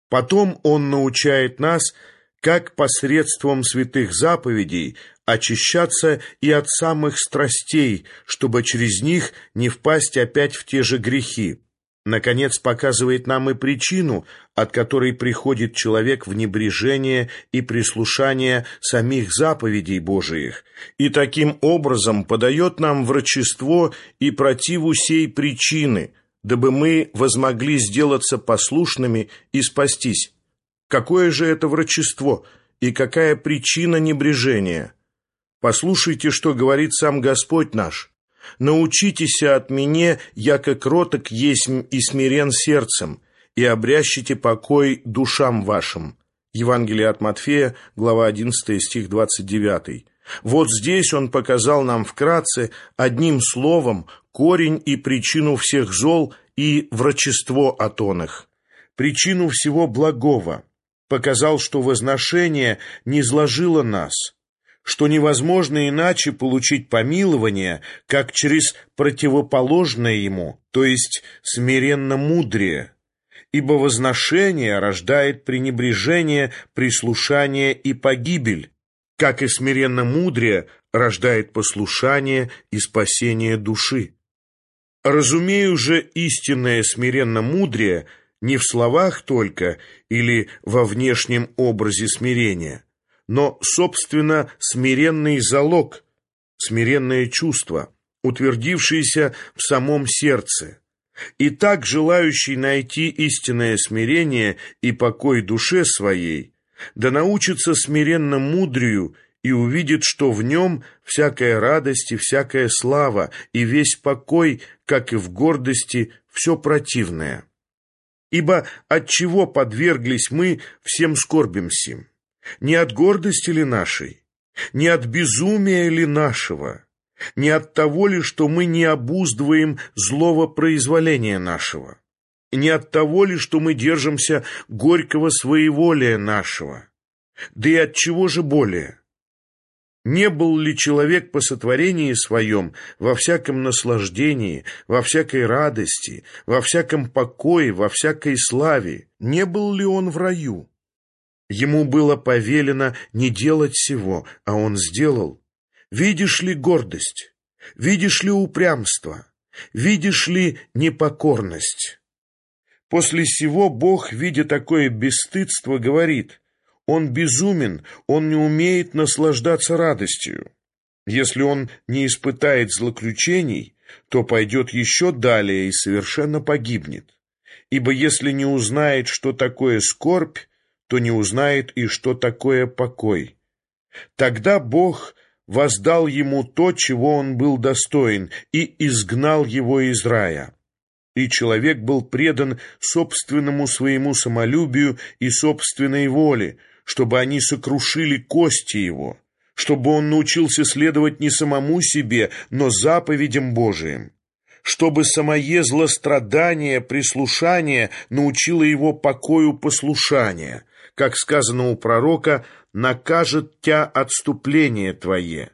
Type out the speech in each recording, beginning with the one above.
Потом он научает нас, как посредством святых заповедей очищаться и от самых страстей, чтобы через них не впасть опять в те же грехи. Наконец, показывает нам и причину, от которой приходит человек в небрежение и прислушание самих заповедей Божиих, и таким образом подает нам врачество и противу сей причины, дабы мы возмогли сделаться послушными и спастись. Какое же это врачество и какая причина небрежения? Послушайте, что говорит сам Господь наш. «Научитесь от меня, яко кроток есмь и смирен сердцем, и обрящите покой душам вашим». Евангелие от Матфея, глава 11, стих 29. Вот здесь он показал нам вкратце, одним словом, корень и причину всех зол и врачество от оных, причину всего благого. Показал, что возношение низложило нас, что невозможно иначе получить помилование, как через противоположное ему, то есть смиренно-мудрее, ибо возношение рождает пренебрежение, прислушание и погибель, как и смиренно-мудрее рождает послушание и спасение души. Разумею же истинное смиренно-мудрее не в словах только или во внешнем образе смирения, но, собственно, смиренный залог, смиренное чувство, утвердившееся в самом сердце. И так желающий найти истинное смирение и покой душе своей, да научится смиренно мудрию и увидит, что в нем всякая радость и всякая слава, и весь покой, как и в гордости, все противное. Ибо отчего подверглись мы всем скорбям сим? Не от гордости ли нашей? Не от безумия ли нашего? Не от того ли, что мы не обуздываем злого произволения нашего? Не от того ли, что мы держимся горького своеволия нашего? Да и от чего же более? Не был ли человек по сотворении своем во всяком наслаждении, во всякой радости, во всяком покое, во всякой славе? Не был ли он в раю? Ему было повелено не делать сего, а он сделал. Видишь ли гордость? Видишь ли упрямство? Видишь ли непокорность? После сего Бог, видя такое бесстыдство, говорит: он безумен, он не умеет наслаждаться радостью. Если он не испытает злоключений, то пойдет еще далее и совершенно погибнет. Ибо если не узнает, что такое скорбь, то не узнает и что такое покой. Тогда Бог воздал ему то, чего он был достоин, и изгнал его из рая. И человек был предан собственному своему самолюбию и собственной воле, чтобы они сокрушили кости его, чтобы он научился следовать не самому себе, но заповедям Божиим, чтобы самое злострадание, прислушание научило его покою послушания, как сказано у пророка: «накажет тя отступление твое».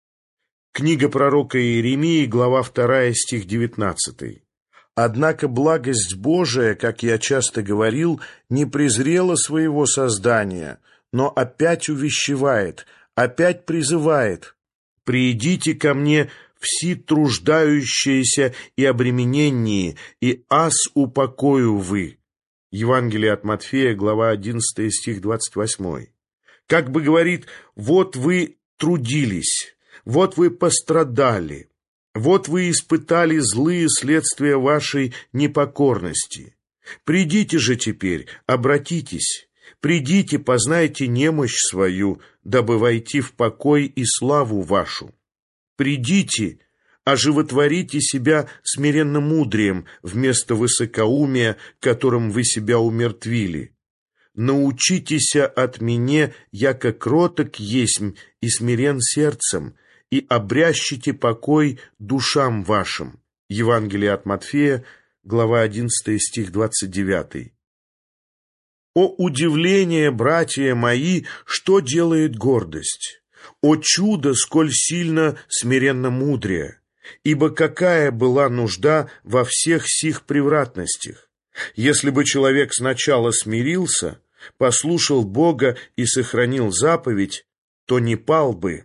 Книга пророка Иеремии, глава 2, стих 19. «Однако благость Божия, как я часто говорил, не презрела своего создания, но опять увещевает, опять призывает: приидите ко мне все труждающиеся и обремененные, и аз упокою вы». Евангелие от Матфея, глава 11, стих 28. Как бы говорит: вот вы трудились, вот вы пострадали, вот вы испытали злые следствия вашей непокорности. Придите же теперь, обратитесь, придите, познайте немощь свою, дабы войти в покой и славу вашу. Придите, оживотворите себя смиренно мудрием вместо высокоумия, которым вы себя умертвили. Научитесь от меня, яко кроток есмь и смирен сердцем, и обрящите покой душам вашим. Евангелие от Матфея, глава 11, стих 29. О удивление, братья мои, что делает гордость! О чудо, сколь сильно смиренно мудрее! Ибо какая была нужда во всех сих превратностях? Если бы человек сначала смирился, послушал Бога и сохранил заповедь, то не пал бы.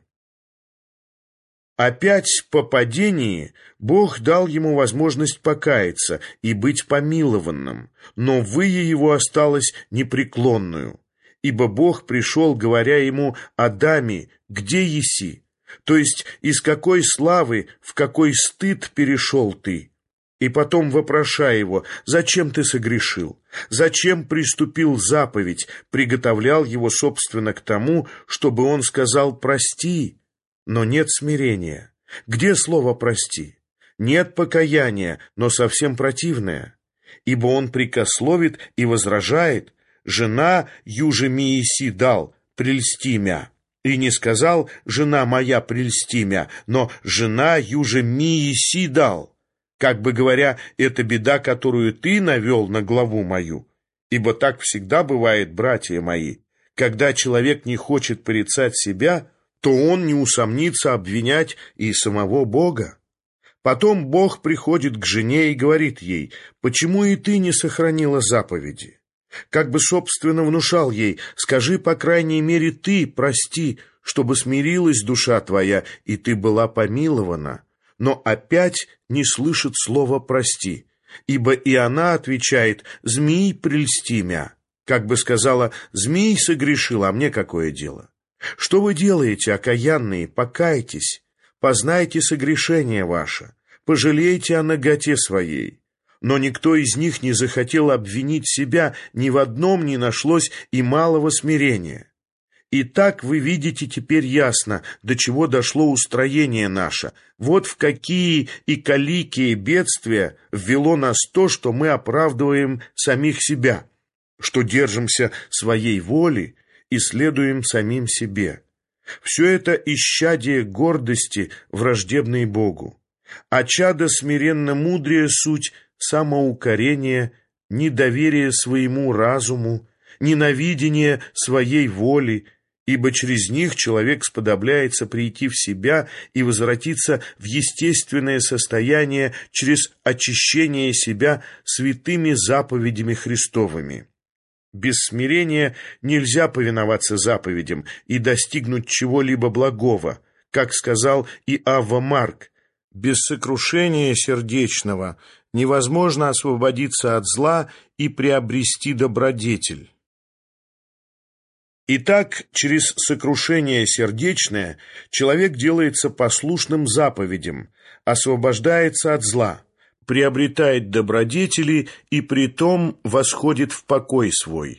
Опять по падении Бог дал ему возможность покаяться и быть помилованным, но вые его осталось непреклонную. Ибо Бог пришел, говоря ему: «Адаме, где еси?» То есть, из какой славы в какой стыд перешел ты? И потом вопрошая его: «Зачем ты согрешил? Зачем приступил заповедь?» Приготовлял его, собственно, к тому, чтобы он сказал: «Прости». Но нет смирения. Где слово «прости»? Нет покаяния, но совсем противное. Ибо он прикословит и возражает: «Жена юже ми еси дал, прельсти мя». И не сказал: «Жена моя, прельсти мя», но «жена юже ми еси дал». Как бы говоря, это беда, которую ты навел на главу мою. Ибо так всегда бывает, братья мои, когда человек не хочет порицать себя, то он не усомнится обвинять и самого Бога. Потом Бог приходит к жене и говорит ей: «Почему и ты не сохранила заповеди?» Как бы, собственно, внушал ей: «Скажи, по крайней мере, ты прости, чтобы смирилась душа твоя, и ты была помилована». Но опять не слышит слова «прости», ибо и она отвечает: «Змей прельсти мя». Как бы сказала: «Змей согрешил, а мне какое дело?» Что вы делаете, окаянные? Покайтесь, познайте согрешение ваше, пожалейте о наготе своей. Но никто из них не захотел обвинить себя, ни в одном не нашлось и малого смирения. Итак, вы видите теперь ясно, до чего дошло устроение наше. Вот в какие и коликие бедствия ввело нас то, что мы оправдываем самих себя, что держимся своей воли и следуем самим себе. Все это исчадие гордости, враждебной Богу. А чадо смиренно мудрее суть самоукорение, недоверие своему разуму, ненавидение своей воли, ибо через них человек сподобляется прийти в себя и возвратиться в естественное состояние через очищение себя святыми заповедями Христовыми. Без смирения нельзя повиноваться заповедям и достигнуть чего-либо благого, как сказал и Авва Марк: «Без сокрушения сердечного невозможно освободиться от зла и приобрести добродетель». Итак, через сокрушение сердечное человек делается послушным заповедям, освобождается от зла, приобретает добродетели и притом восходит в покой свой.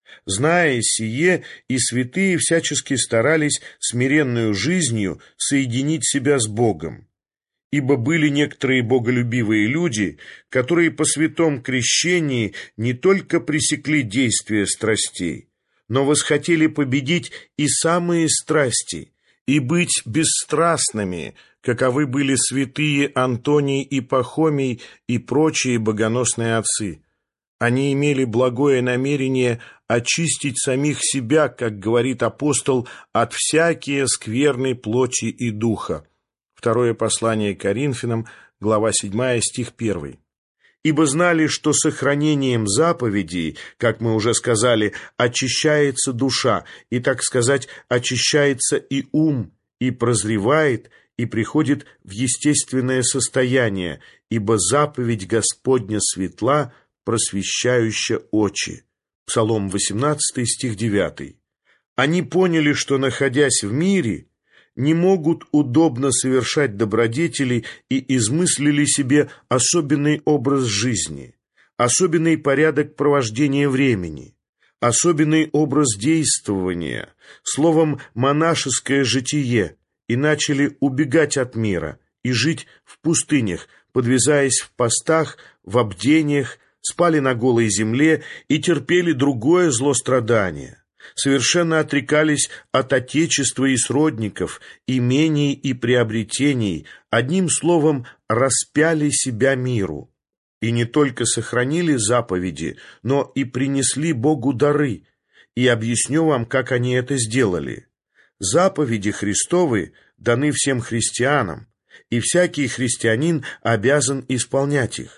Зная сие, и святые всячески старались смиренную жизнью соединить себя с Богом. Ибо были некоторые боголюбивые люди, которые по святом крещении не только пресекли действия страстей, но восхотели победить и самые страсти, и быть бесстрастными, каковы были святые Антоний и Пахомий и прочие богоносные отцы. Они имели благое намерение очистить самих себя, как говорит апостол, от всякие скверной плоти и духа. Второе послание к Коринфянам, глава 7, стих 1. Ибо знали, что сохранением заповедей, как мы уже сказали, очищается душа, и, так сказать, очищается и ум, и прозревает, и приходит в естественное состояние, ибо заповедь Господня светла, просвещающая очи. Псалом 18, стих 9. Они поняли, что, находясь в мире, не могут удобно совершать добродетели и измыслили себе особенный образ жизни, особенный порядок провождения времени, особенный образ действования, словом, монашеское житие, и начали убегать от мира и жить в пустынях, подвязаясь в постах, в обдениях, спали на голой земле и терпели другое злострадание. Совершенно отрекались от отечества и сродников, имений и приобретений, одним словом, распяли себя миру. И не только сохранили заповеди, но и принесли Богу дары. И объясню вам, как они это сделали. Заповеди Христовы даны всем христианам, и всякий христианин обязан исполнять их.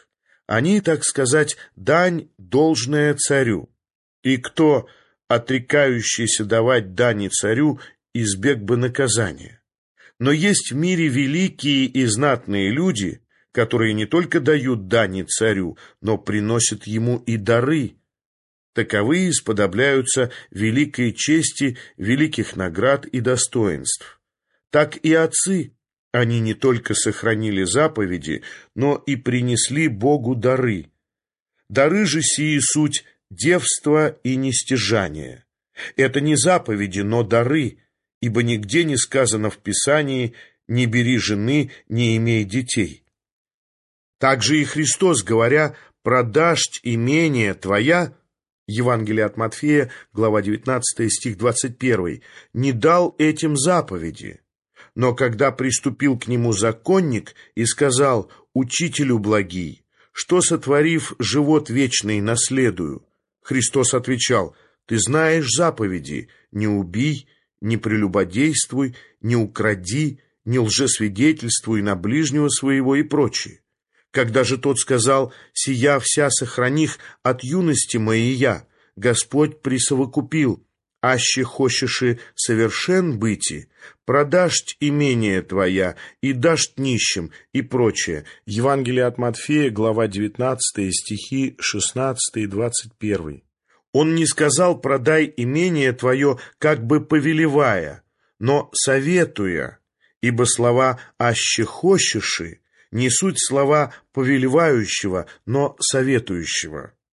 Они, так сказать, дань должная царю. И кто, отрекающийся давать дани царю, избег бы наказания. Но есть в мире великие и знатные люди, которые не только дают дани царю, но приносят ему и дары. Таковые сподобляются великой чести, великих наград и достоинств. Так и отцы, они не только сохранили заповеди, но и принесли Богу дары. Дары же сии суть девства и нестяжание. Это не заповеди, но дары, ибо нигде не сказано в Писании «не бери жены, не имей детей». Также и Христос, говоря «продашь имение твоя», Евангелие от Матфея, глава 19, стих 21, не дал этим заповеди. Но когда приступил к нему законник и сказал: «Учителю благий, что, сотворив, живот вечный наследую?» Христос отвечал: «Ты знаешь заповеди: не убий, не прелюбодействуй, не укради, не лжесвидетельствуй на ближнего своего» и прочее. Когда же тот сказал: «Сия вся сохраних от юности моей я», Господь присовокупил: «Аще хочешь совершен быти, продашь имение твоя и дашь нищим» и прочее. Евангелие от Матфея, глава 19, стихи 16 и 21. Он не сказал «продай имение твое», как бы повелевая, но советуя, ибо слова «аще хочешь» не суть слова повелевающего, но советующего.